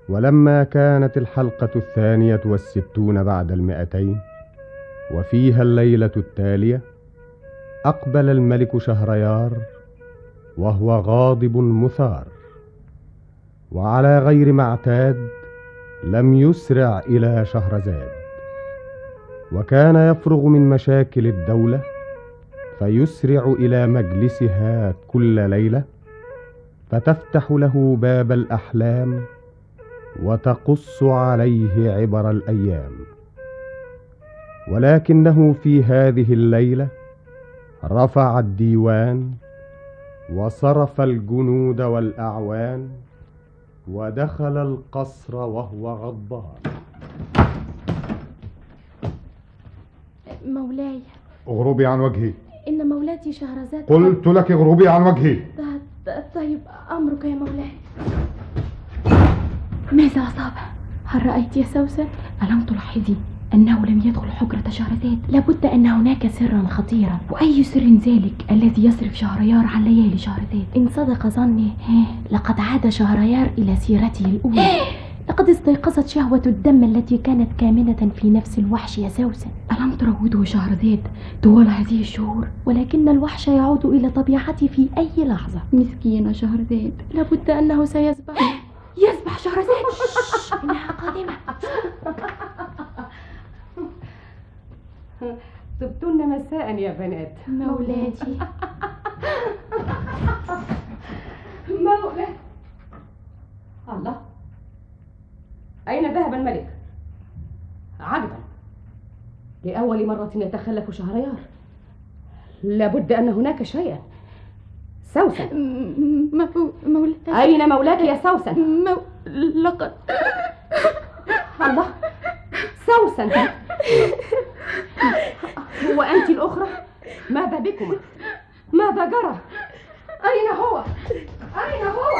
ولما كانت الحلقة 62 بعد 200 وفيها الليلة التالية، أقبل الملك شهريار وهو غاضب مثار، وعلى غير ما اعتاد لم يسرع إلى شهرزاد، وكان يفرغ من مشاكل الدولة فيسرع إلى مجلسها كل ليلة، فتفتح له باب الأحلام وتقص عليه عبر الأيام. ولكنه في هذه الليلة رفع الديوان وصرف الجنود والأعوان ودخل القصر وهو غضبان. مولاي، اغربي عن وجهي. إن مولاتي شهرزاد قلت لك اغربي عن وجهي. طيب أمرك يا مولاي. ماذا أصابه؟ هل رأيت يا سوسن؟ ألم تلاحظي أنه لم يدخل حجرة شهرزاد؟ لابد أن هناك سرا خطيرا. وأي سر ذلك الذي يصرف شهريار عن ليالي شهرزاد؟ إن صدق ظني لقد عاد شهريار إلى سيرته الأولى. لقد استيقظت شهوة الدم التي كانت كامنة في نفس الوحش يا سوسن. ألم تروده شهرزاد طوال هذه الشهور؟ ولكن الوحش يعود إلى طبيعته في أي لحظة. مسكينة شهرزاد، لابد أنه سيسبح. يسبح شهرزاد. إنها قادمة. طبتن مساء يا بنات. مولاتي. مولاي. الله، أين ذهب الملك؟ عجبا، لأول مرة يتخلف شهريار. لابد أن هناك شيئا. سوسن، مولاي. أين مولاك يا سوسن؟ لقد. الله، سوسن، هو أنت الأخرى؟ ماذا بكما؟ ماذا جرى؟ أين هو؟ أين هو؟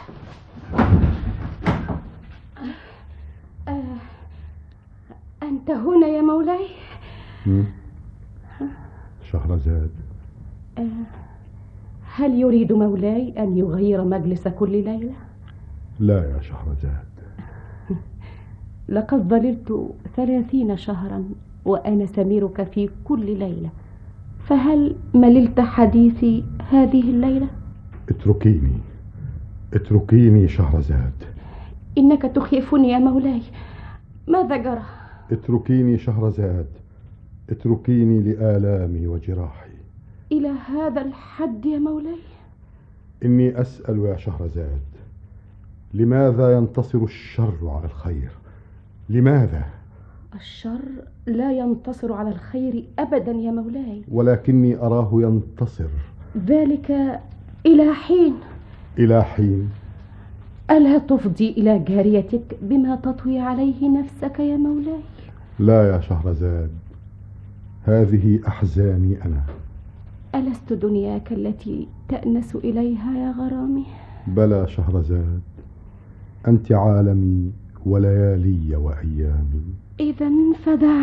أنت هنا يا مولاي؟ شهرزاد، هل يريد مولاي أن يغير مجلس كل ليلة؟ لا يا شهرزاد. لقد ظللت 30 شهرا وأنا سميرك في كل ليلة، فهل مللت حديثي هذه الليلة؟ اتركيني، اتركيني شهرزاد. إنك تخيفني يا مولاي. ماذا جرى؟ اتركيني شهرزاد، اتركيني لآلامي وجراحي. إلى هذا الحد يا مولاي؟ إني أسأل يا شهرزاد، لماذا ينتصر الشر على الخير؟ لماذا؟ الشر لا ينتصر على الخير أبدا يا مولاي. ولكني أراه ينتصر. ذلك إلى حين. إلى حين؟ ألا تفضي إلى جاريتك بما تطوي عليه نفسك يا مولاي؟ لا يا شهرزاد، هذه أحزاني أنا. ألست دنياك التي تأنس إليها يا غرامي؟ بلى شهرزاد، أنت عالمي وليالي وأيامي. إذن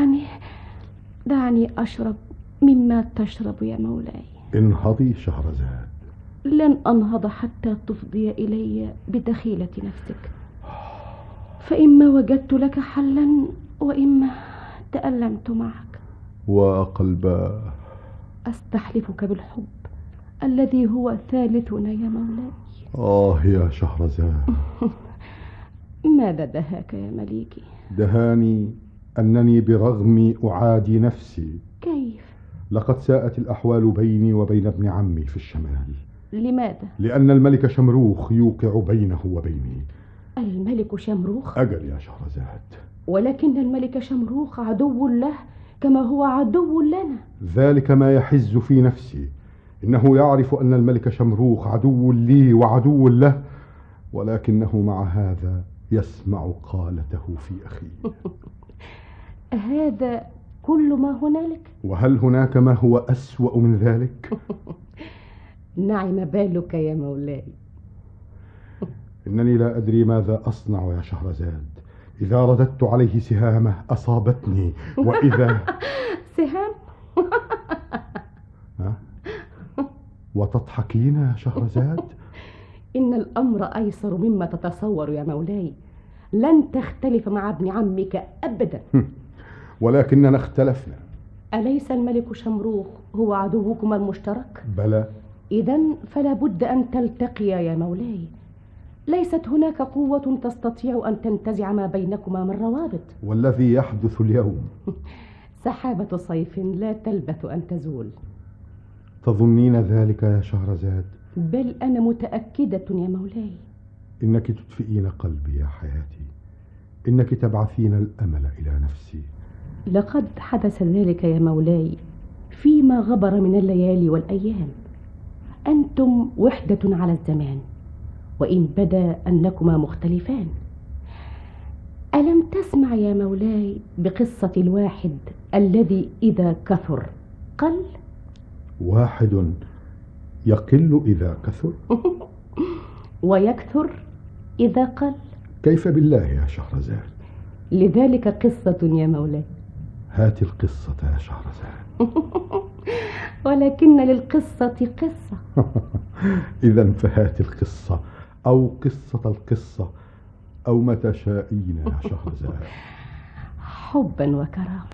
دعني أشرب مما تشرب يا مولاي. انهضي شهرزاد. لن أنهض حتى تفضي إلي بدخيلة نفسك، فإما وجدت لك حلا وإما تألمت معك. وقلباه، أستحلفك بالحب الذي هو ثالثنا يا مولاي. يا شهرزاد. ماذا دهاك يا مليكي؟ دهاني أنني برغمي أعادي نفسي. كيف؟ لقد ساءت الأحوال بيني وبين ابن عمي في الشمال. لماذا؟ لأن الملك شمروخ يوقع بينه وبيني. الملك شمروخ؟ أجل يا شهرزاد. ولكن الملك شمروخ عدو له كما هو عدو لنا. ذلك ما يحز في نفسي. إنه يعرف أن الملك شمروخ عدو لي وعدو له، ولكنه مع هذا يسمع قالته في أخيه. هذا كل ما هنالك؟ وهل هناك ما هو أسوأ من ذلك؟ نعم بالك يا مولاي. إنني لا أدري ماذا أصنع يا شهرزاد. إذا رددت عليه سهامه أصابتني، وإذا سهام؟ وتضحكين يا شهرزاد؟ إن الأمر أيسر مما تتصور يا مولاي. لن تختلف مع ابن عمك أبدا. ولكننا اختلفنا. أليس الملك شمروخ هو عدوكما المشترك؟ بلى. إذن فلا بد أن تلتقيا يا مولاي. ليست هناك قوة تستطيع أن تنتزع ما بينكما من روابط. والذي يحدث اليوم سحابة صيف لا تلبث أن تزول. تظنين ذلك يا شهرزاد؟ بل أنا متأكدة يا مولاي. إنك تدفئين قلبي يا حياتي، إنك تبعثين الأمل إلى نفسي. لقد حدث ذلك يا مولاي فيما غبر من الليالي والأيام. أنتم وحدة على الزمان، وإن بدا أنكما مختلفان. ألم تسمع يا مولاي بقصة الواحد الذي إذا كثر قل؟ واحد يقل إذا كثر ويكثر إذا قل. كيف بالله يا شهرزاد؟ لذلك قصة يا مولاي. هات القصة يا شهرزاد. ولكن للقصة قصة. إذا فهات القصة، أو قصة القصة، أو ما تشائين يا شهرزاد. حبا وكرامة.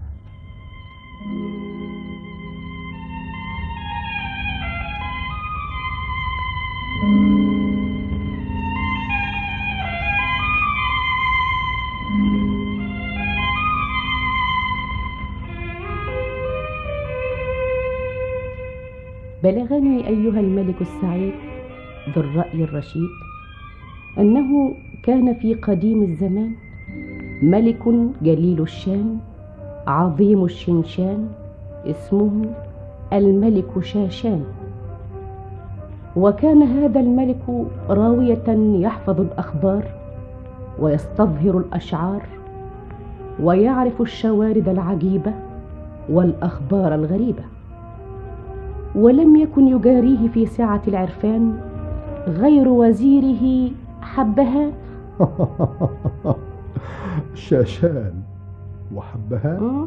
بلغني أيها الملك السعيد ذو الرأي الرشيد أنه كان في قديم الزمان ملك جليل الشان عظيم الشنشان اسمه الملك شاشان. وكان هذا الملك راوية يحفظ الأخبار ويستظهر الأشعار ويعرف الشوارد العجيبة والأخبار الغريبة. ولم يكن يجاريه في سعة العرفان غير وزيره حبهان. شاشان وحبهان.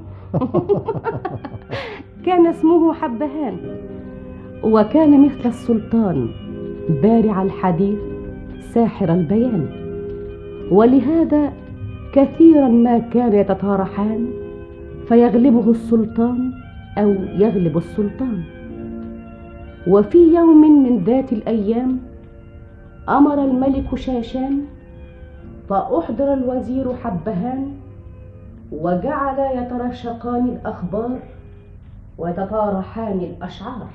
كان اسمه حبهان، وكان مثل السلطان بارع الحديث ساحر البيان. ولهذا كثيرا ما كان يتطارحان فيغلبه السلطان أو يغلب السلطان. وفي يوم من ذات الأيام أمر الملك شاشان فأحضر الوزير حبهان وجعل يترشقان الأخبار ويتطارحان الأشعار.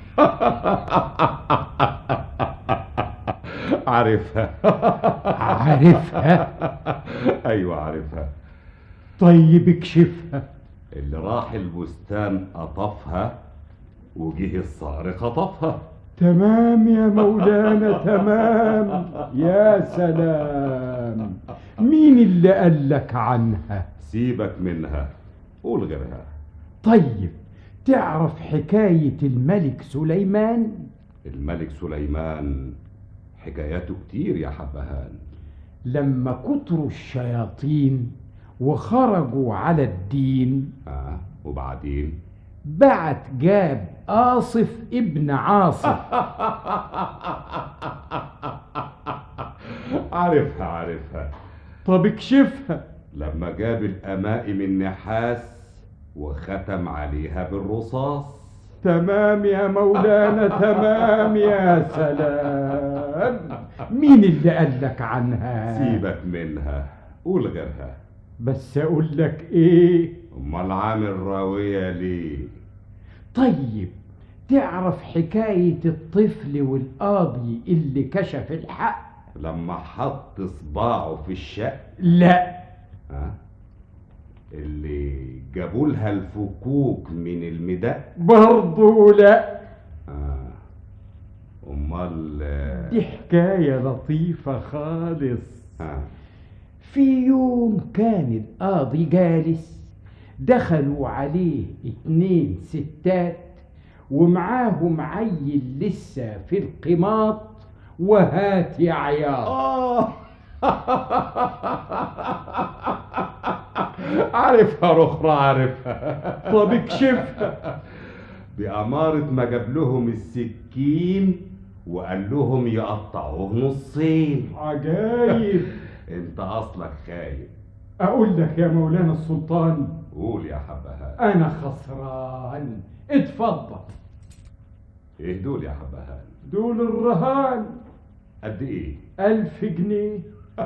عارفها. عارفها؟ أيوة عارفها. طيب اكشفها. اللي راح البستان قطفها وجه الصقر خطفها. تمام يا مولانا تمام. يا سلام. مين اللي قالك عنها؟ سيبك منها، قول غيرها. طيب تعرف حكاية الملك سليمان؟ الملك سليمان حكاياته كتير يا حبهان. لما كتروا الشياطين وخرجوا على الدين وبعدين بعت جاب آصف ابن عاصف. عارفها. طب اكشفها. لما جاب الأمائم النحاس وختم عليها بالرصاص. تمام يا مولانا تمام. يا سلام. مين اللي قالك عنها؟ سيبك منها، قول غيرها. بس اقول لك ايه؟ امال عامل راوية ليه؟ طيب تعرف حكاية الطفل والقاضي اللي كشف الحق لما حط صباعه في الشق؟ لا. اللي جابولها الفكوك من المدق؟ برضو لا. امال دي حكاية لطيفة خالص. في يوم كان القاضي جالس، دخلوا عليه 2 ستات ومعاهم عيل لسه في القماط وهات يا عياط. عارفها رخرة عارفها. طب اكشفها. بأمارة ما جاب لهم السكين وقال لهم يقطعوه نصين. عجايب. انت اصلك خايب. اقول لك يا مولانا السلطان، قول يا حبهان. انا خسران. اتفضل. ايه دول يا حبهان؟ دول الرهان. قد ايه؟ 1000 جنيه.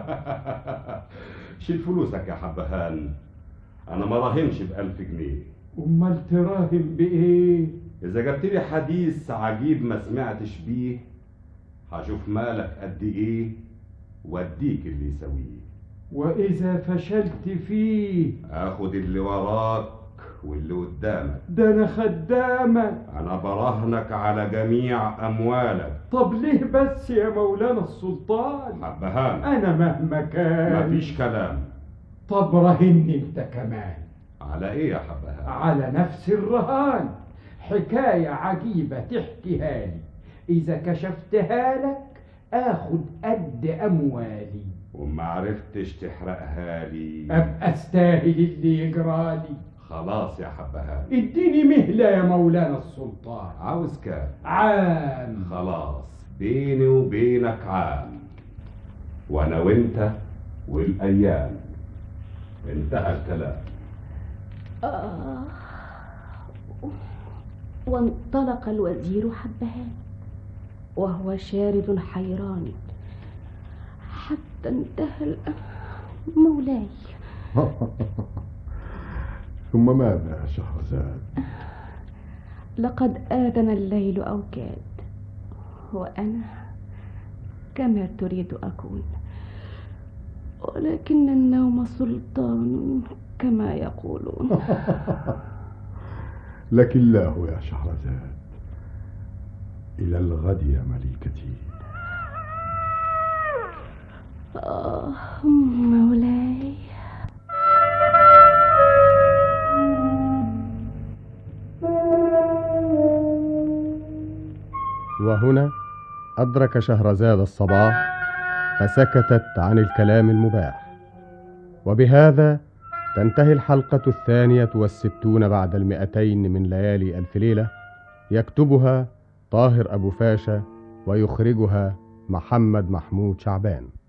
شيل فلوسك يا حبهان، انا ما راهنش ب1000 جنيه. امال تراهن بايه؟ اذا جبت لي حديث عجيب ما سمعتش بيه هشوف مالك قد ايه واديك اللي يسويه. واذا فشلت فيه اخد اللي وراك واللي قدامك. ده انا خدامك. انا براهنك على جميع اموالك. طب ليه بس يا مولانا السلطان؟ حبهان، انا مهما كان. مفيش كلام. طب راهني انت كمان. على ايه يا حبهان؟ على نفس الرهان. حكاية عجيبة تحكيها لي، اذا كشفتها لك اخد قد اموالي. وما عرفتش تحرقها لي ابقى استاهل اللي يجرالي. خلاص يا حبهان، اديني مهلة يا مولانا السلطان. عاوز كام؟ عام. خلاص، بيني وبينك عام، وانا وانت والايام. انتهى الكلام. وانطلق الوزير حبهان وهو شارد حيران حتى انتهى مولاي. ثم ماذا يا شهرزاد؟ لقد آذن الليل أوكاد، وأنا كما تريد أكون، ولكن النوم سلطان كما يقولون. لك الله يا شهرزاد. إلى الغد يا مليكتي. مولاي. وهنا أدرك شهرزاد الصباح فسكتت عن الكلام المباح. وبهذا تنتهي الحلقة 62 بعد 200 من ليالي ألف ليلة. يكتبها طاهر أبو فاشا ويخرجها محمد محمود شعبان.